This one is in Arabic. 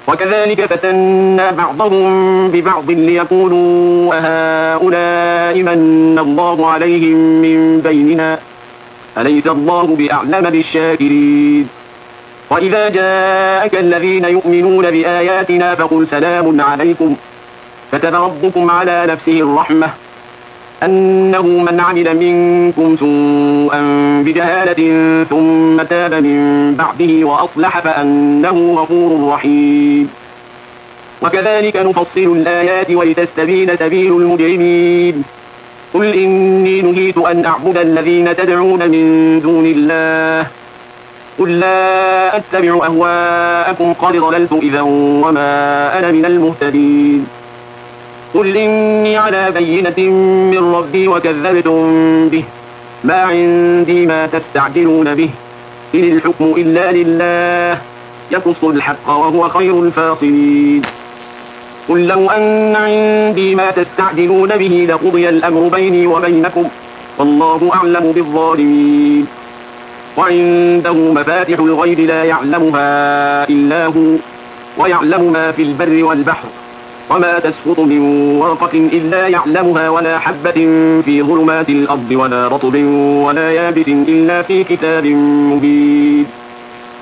وكذلك فتنا بعضهم ببعض ليقولوا أهؤلاء من الله عليهم من بيننا أليس الله بأعلم بالشاكرين. وإذا جاءك الذين يؤمنون بآياتنا فقل سلام عليكم كتب ربكم على نفسه الرحمة أنه من عمل منكم سوءا بجهالة ثم تاب من بعده وأصلح فأنه غفور رحيم. وكذلك نفصل الآيات ولتستبين سبيل المجرمين. قل إني نهيت أن أعبد الذين تدعون من دون الله قل لا أتبع أهواءكم قد ضللت إذا وما أنا من المهتدين. قل إني على بينة من ربي وكذبتم به ما عندي ما تستعجلون به إن الحكم إلا لله يقص الحق وهو خير الفاصلين. قل لو أن عندي ما تستعجلون به لقضي الأمر بيني وبينكم والله أعلم بالظالمين. وعنده مفاتح الغيب لا يعلمها إلا هو ويعلم ما في البر والبحر وما تسقط من ورقة إلا يعلمها ولا حبة في ظلمات الأرض ولا رطب ولا يابس إلا في كتاب مبين.